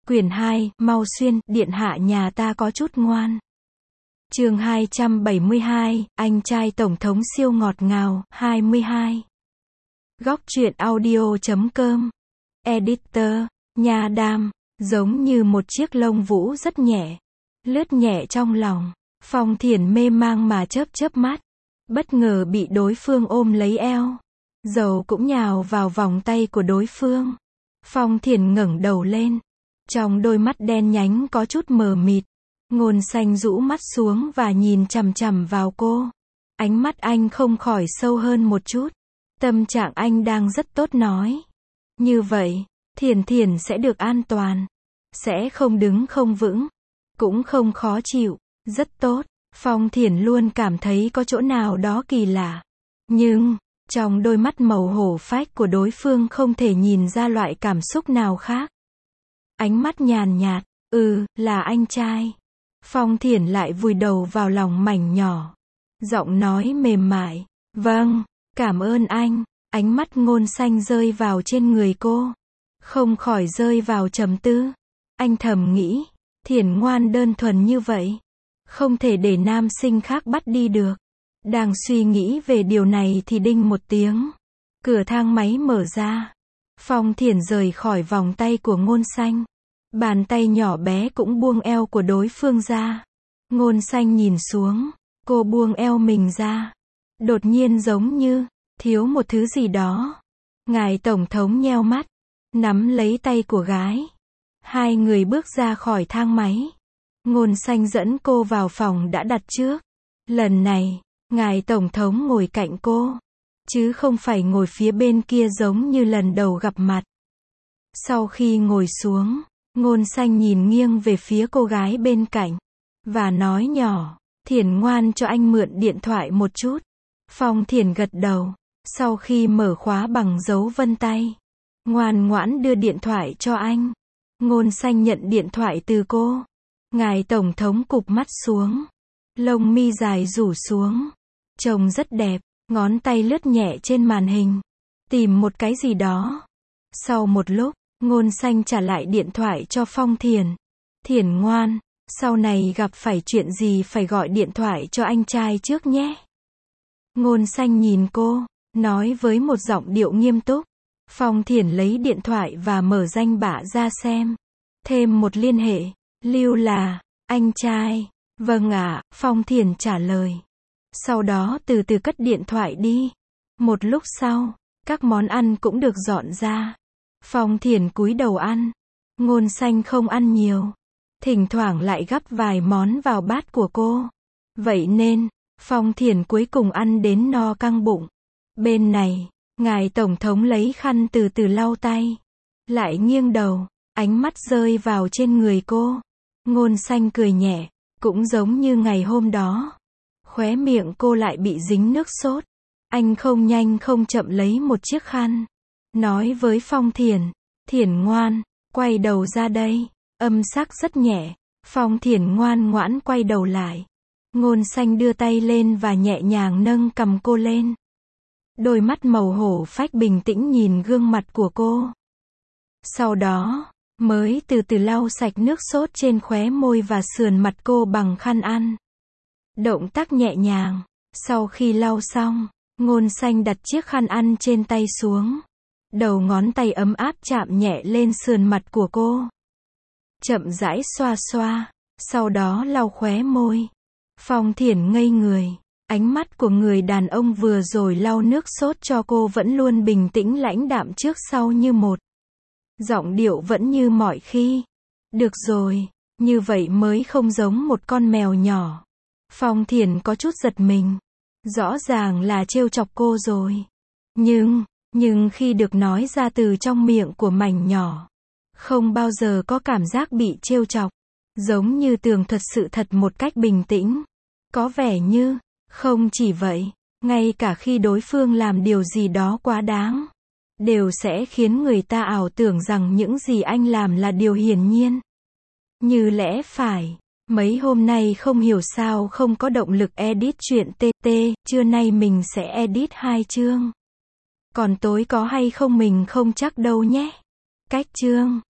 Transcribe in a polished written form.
Quyển 2, mau xuyên, điện hạ nhà ta có chút ngoan. Chương 272, anh trai tổng thống siêu ngọt ngào, 22. Góc truyện audio.com. Editor, Nha Đam, giống như một chiếc lông vũ rất nhẹ, lướt nhẹ trong lòng. Phong Thiển mê mang mà chớp chớp mắt, bất ngờ bị đối phương ôm lấy eo. Dầu cũng nhào vào vòng tay của đối phương. Phong Thiển ngẩng đầu lên, trong đôi mắt đen nhánh có chút mờ mịt. Ngôn Xanh rũ mắt xuống và nhìn chằm chằm vào cô. Ánh mắt anh không khỏi sâu hơn một chút. Tâm trạng anh đang rất tốt nói. Như vậy, Thiển Thiển sẽ được an toàn. Sẽ không đứng không vững. Cũng không khó chịu. Rất tốt. Phong Thiển luôn cảm thấy có chỗ nào đó kỳ lạ. Nhưng, trong đôi mắt màu hổ phách của đối phương không thể nhìn ra loại cảm xúc nào khác. Ánh mắt nhàn nhạt, là anh trai. Phong Thiển lại vùi đầu vào lòng mảnh nhỏ. Giọng nói mềm mại, vâng, cảm ơn anh. Ánh mắt Ngôn Xanh rơi vào trên người cô. Không khỏi rơi vào trầm tư. Anh thầm nghĩ, Thiển ngoan đơn thuần như vậy. Không thể để nam sinh khác bắt đi được. Đang suy nghĩ về điều này thì đinh một tiếng. Cửa thang máy mở ra. Phong Thiển rời khỏi vòng tay của Ngôn Xanh. Bàn tay nhỏ bé cũng buông eo của đối phương ra. Ngôn Xanh nhìn xuống. Cô buông eo mình ra. Đột nhiên giống như thiếu một thứ gì đó. Ngài tổng thống nheo mắt, nắm lấy tay của gái. Hai người bước ra khỏi thang máy. Ngôn Xanh dẫn cô vào phòng đã đặt trước. Lần này, ngài tổng thống ngồi cạnh cô, chứ không phải ngồi phía bên kia giống như lần đầu gặp mặt. Sau khi ngồi xuống, Ngôn Xanh nhìn nghiêng về phía cô gái bên cạnh, và nói nhỏ, Thiển ngoan cho anh mượn điện thoại một chút. Phong Thiển gật đầu, sau khi mở khóa bằng dấu vân tay, ngoan ngoãn đưa điện thoại cho anh. Ngôn Xanh nhận điện thoại từ cô. Ngài tổng thống cụp mắt xuống, lông mi dài rủ xuống, trông rất đẹp, ngón tay lướt nhẹ trên màn hình, tìm một cái gì đó. Sau một lúc, Ngôn Xanh trả lại điện thoại cho Phong Thiển. Thiển ngoan, sau này gặp phải chuyện gì phải gọi điện thoại cho anh trai trước nhé. Ngôn Xanh nhìn cô, nói với một giọng điệu nghiêm túc. Phong Thiển lấy điện thoại và mở danh bạ ra xem. Thêm một liên hệ, lưu là, anh trai. Vâng ạ, Phong Thiển trả lời. Sau đó từ từ cất điện thoại đi. Một lúc sau, các món ăn cũng được dọn ra. Phong Thiển cúi đầu ăn. Ngôn Xanh không ăn nhiều. Thỉnh thoảng lại gắp vài món vào bát của cô. Vậy nên, Phong Thiển cuối cùng ăn đến no căng bụng. Bên này, ngài tổng thống lấy khăn từ từ lau tay. Lại nghiêng đầu, ánh mắt rơi vào trên người cô. Ngôn Xanh cười nhẹ, cũng giống như ngày hôm đó. Khóe miệng cô lại bị dính nước sốt. Anh không nhanh không chậm lấy một chiếc khăn. Nói với Phong Thiển, Thiển ngoan, quay đầu ra đây. Âm sắc rất nhẹ. Phong Thiển ngoan ngoãn quay đầu lại. Ngôn Xanh đưa tay lên và nhẹ nhàng nâng cằm cô lên. Đôi mắt màu hổ phách bình tĩnh nhìn gương mặt của cô. Sau đó, mới từ từ lau sạch nước sốt trên khóe môi và sườn mặt cô bằng khăn ăn. Động tác nhẹ nhàng. Sau khi lau xong, Ngôn Xanh đặt chiếc khăn ăn trên tay xuống. Đầu ngón tay ấm áp chạm nhẹ lên sườn mặt của cô. Chậm rãi xoa xoa, sau đó lau khóe môi. Phong Thiển ngây người. Ánh mắt của người đàn ông vừa rồi lau nước sốt cho cô vẫn luôn bình tĩnh lãnh đạm trước sau như một. Giọng điệu vẫn như mọi khi. Được rồi, như vậy mới không giống một con mèo nhỏ. Phong Thiển có chút giật mình. Rõ ràng là trêu chọc cô rồi. Nhưng khi được nói ra từ trong miệng của mảnh nhỏ, không bao giờ có cảm giác bị trêu chọc. Giống như tường thuật sự thật một cách bình tĩnh. Có vẻ như, không chỉ vậy, ngay cả khi đối phương làm điều gì đó quá đáng, đều sẽ khiến người ta ảo tưởng rằng những gì anh làm là điều hiển nhiên. Như lẽ phải, mấy hôm nay không hiểu sao không có động lực edit truyện TT, trưa nay mình sẽ edit 2 chương. Còn tối có hay không mình không chắc đâu nhé. Cách chương